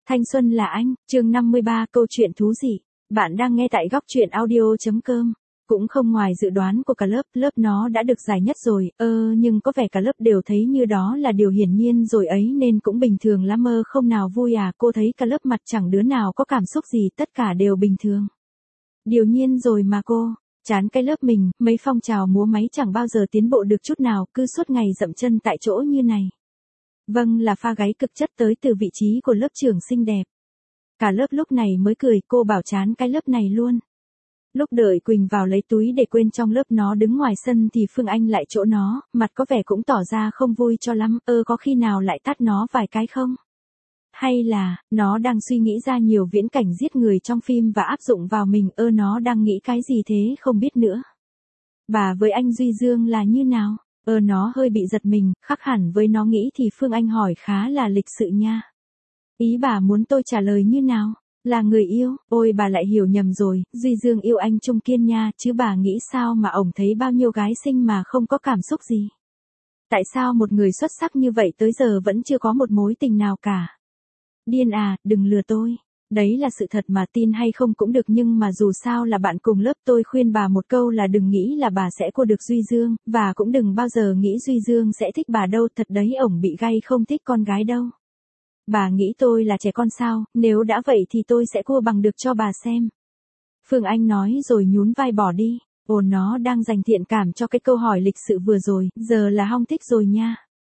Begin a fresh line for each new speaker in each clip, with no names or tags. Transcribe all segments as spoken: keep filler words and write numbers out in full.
Thanh xuân là anh, chương năm mươi ba, câu chuyện thú dị. Bạn đang nghe tại góc truyện audio chấm com. Cũng không ngoài dự đoán của cả lớp, lớp nó đã được giải nhất rồi, ơ nhưng có vẻ cả lớp đều thấy như đó là điều hiển nhiên rồi ấy nên cũng bình thường lắm mơ không nào vui à. Cô thấy cả lớp mặt chẳng đứa nào có cảm xúc gì, tất cả đều bình thường. Điều nhiên rồi mà cô, chán cái lớp mình, mấy phong trào múa máy chẳng bao giờ tiến bộ được chút nào, cứ suốt ngày dậm chân tại chỗ như này. Vâng là pha gáy cực chất tới từ vị trí của lớp trưởng xinh đẹp. Cả lớp lúc này mới cười, cô bảo chán cái lớp này luôn. Lúc đợi Quỳnh vào lấy túi để quên trong lớp nó đứng ngoài sân thì Phương Anh lại chỗ nó, mặt có vẻ cũng tỏ ra không vui cho lắm, ơ có khi nào lại tát nó vài cái không? Hay là, nó đang suy nghĩ ra nhiều viễn cảnh giết người trong phim và áp dụng vào mình, ơ nó đang nghĩ cái gì thế không biết nữa. Bà với anh Duy Dương là như nào? Ờ nó hơi bị giật mình, khác hẳn với nó nghĩ thì Phương Anh hỏi khá là lịch sự nha. Ý bà muốn tôi trả lời như nào? Là người yêu, ôi bà lại hiểu nhầm rồi, Duy Dương yêu anh Trung Kiên nha, chứ bà nghĩ sao mà ổng thấy bao nhiêu gái xinh mà không có cảm xúc gì? Tại sao một người xuất sắc như vậy tới giờ vẫn chưa có một mối tình nào cả? Điên à, đừng lừa tôi. Đấy là sự thật mà tin hay không cũng được nhưng mà dù sao là bạn cùng lớp tôi khuyên bà một câu là đừng nghĩ là bà sẽ cua được Duy Dương, và cũng đừng bao giờ nghĩ Duy Dương sẽ thích bà đâu, thật đấy ổng bị gay không thích con gái đâu. Bà nghĩ tôi là trẻ con sao, nếu đã vậy thì tôi sẽ cua bằng được cho bà xem. Phương Anh nói rồi nhún vai bỏ đi, ồ nó đang dành thiện cảm cho cái câu hỏi lịch sự vừa rồi, giờ là hong thích rồi nha.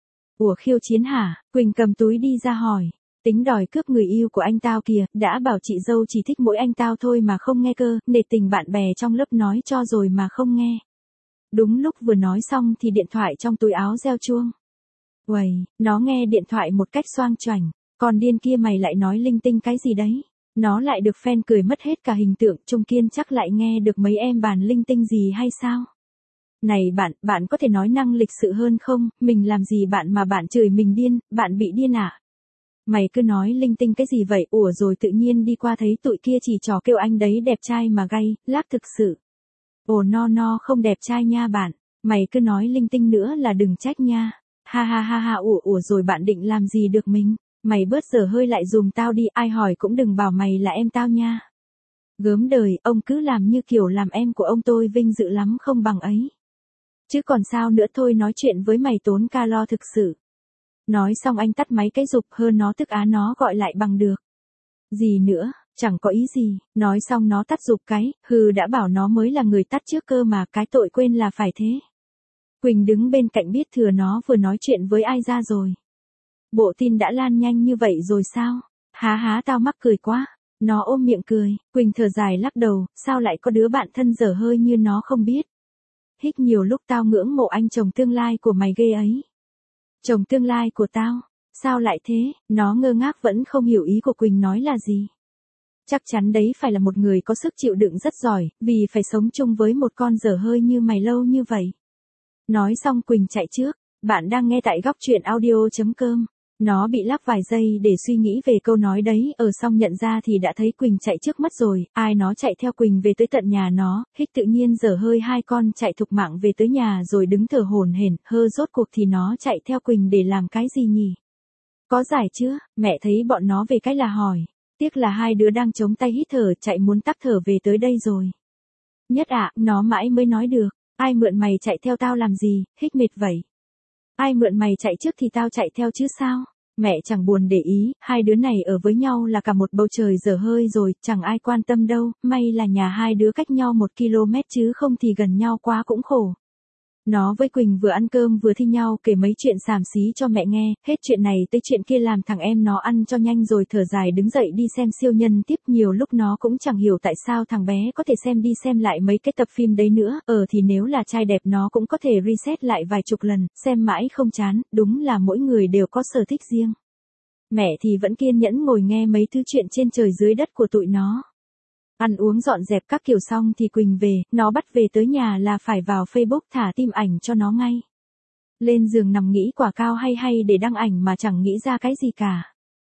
Ủa khiêu chiến hả? Quỳnh cầm túi đi ra hỏi. Tính đòi cướp người yêu của anh tao kìa, đã bảo chị dâu chỉ thích mỗi anh tao thôi mà không nghe cơ, nể tình bạn bè trong lớp nói cho rồi mà không nghe. Đúng lúc vừa nói xong thì điện thoại trong túi áo reo chuông. Uầy, nó nghe điện thoại một cách xoang choảnh, còn điên kia mày lại nói linh tinh cái gì đấy. Nó lại được fan cười mất hết cả hình tượng, Trung Kiên chắc lại nghe được mấy em bàn linh tinh gì hay sao? Này bạn, bạn có thể nói năng lịch sự hơn không, mình làm gì bạn mà bạn chửi mình điên, bạn bị điên à? Mày cứ nói linh tinh cái gì vậy, ủa rồi tự nhiên đi qua thấy tụi kia chỉ trò kêu anh đấy đẹp trai mà gay, lác thực sự. Ồ no no không đẹp trai nha bạn, mày cứ nói linh tinh nữa là đừng trách nha. Ha ha ha ha ủa ủa rồi bạn định làm gì được mình, mày bớt dở hơi lại dùm tao đi, ai hỏi cũng đừng bảo mày là em tao nha. Gớm đời, ông cứ làm như kiểu làm em của ông tôi vinh dự lắm không bằng ấy. Chứ còn sao nữa thôi nói chuyện với mày tốn calo thực sự. Nói xong anh tắt máy cái giục hơn nó tức á nó gọi lại bằng được. Gì nữa, chẳng có ý gì, nói xong nó tắt giục cái, hừ đã bảo nó mới là người tắt trước cơ mà cái tội quên là phải thế. Quỳnh đứng bên cạnh biết thừa nó vừa nói chuyện với ai ra rồi. Bộ tin đã lan nhanh như vậy rồi sao? Há há tao mắc cười quá. Nó ôm miệng cười, Quỳnh thở dài lắc đầu, sao lại có đứa bạn thân dở hơi như nó không biết. Hích nhiều lúc tao ngưỡng mộ anh chồng tương lai của mày ghê ấy. Chồng tương lai của tao, sao lại thế, nó ngơ ngác vẫn không hiểu ý của Quỳnh nói là gì. Chắc chắn đấy phải là một người có sức chịu đựng rất giỏi, vì phải sống chung với một con dở hơi như mày lâu như vậy. Nói xong Quỳnh chạy trước, bạn đang nghe tại góc truyện audio chấm com. Nó bị lắc vài giây để suy nghĩ về câu nói đấy, ở xong nhận ra thì đã thấy Quỳnh chạy trước mất rồi, ai nó chạy theo Quỳnh về tới tận nhà nó, hích tự nhiên dở hơi hai con chạy thục mạng về tới nhà rồi đứng thở hổn hển, hơ rốt cuộc thì nó chạy theo Quỳnh để làm cái gì nhỉ? Có giải chưa? Mẹ thấy bọn nó về cái là hỏi, tiếc là hai đứa đang chống tay hít thở chạy muốn tắc thở về tới đây rồi. Nhất ạ, nó mãi mới nói được, ai mượn mày chạy theo tao làm gì, hích mệt vậy. Ai mượn mày chạy trước thì tao chạy theo chứ sao? Mẹ chẳng buồn để ý, hai đứa này ở với nhau là cả một bầu trời dở hơi rồi, chẳng ai quan tâm đâu, may là nhà hai đứa cách nhau một ki lô mét chứ không thì gần nhau quá cũng khổ. Nó với Quỳnh vừa ăn cơm vừa thi nhau kể mấy chuyện xàm xí cho mẹ nghe, hết chuyện này tới chuyện kia làm thằng em nó ăn cho nhanh rồi thở dài đứng dậy đi xem siêu nhân tiếp. Nhiều lúc nó cũng chẳng hiểu tại sao thằng bé có thể xem đi xem lại mấy cái tập phim đấy nữa, ờ thì nếu là trai đẹp nó cũng có thể reset lại vài chục lần, xem mãi không chán, đúng là mỗi người đều có sở thích riêng. Mẹ thì vẫn kiên nhẫn ngồi nghe mấy thứ chuyện trên trời dưới đất của tụi nó. Ăn uống dọn dẹp các kiểu xong thì Quỳnh về, nó bắt về tới nhà là phải vào Facebook thả tim ảnh cho nó ngay. Lên giường nằm nghĩ quả cao hay hay để đăng ảnh mà chẳng nghĩ ra cái gì cả.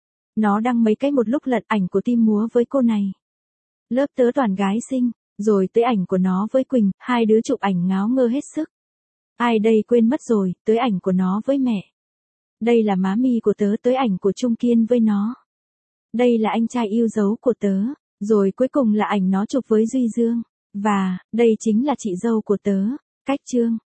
Nó đăng mấy cái một lúc lận ảnh của Tim múa với cô này. Lớp tớ toàn gái xinh, rồi tới ảnh của nó với Quỳnh, hai đứa chụp ảnh ngáo ngơ hết sức. Ai đây quên mất rồi, tới ảnh của nó với mẹ. Đây là má mi của tớ tới ảnh của Trung Kiên với nó. đây là anh trai yêu dấu của tớ, rồi cuối cùng là ảnh nó chụp với Duy Dương, và, đây chính là chị dâu của tớ, cách chương.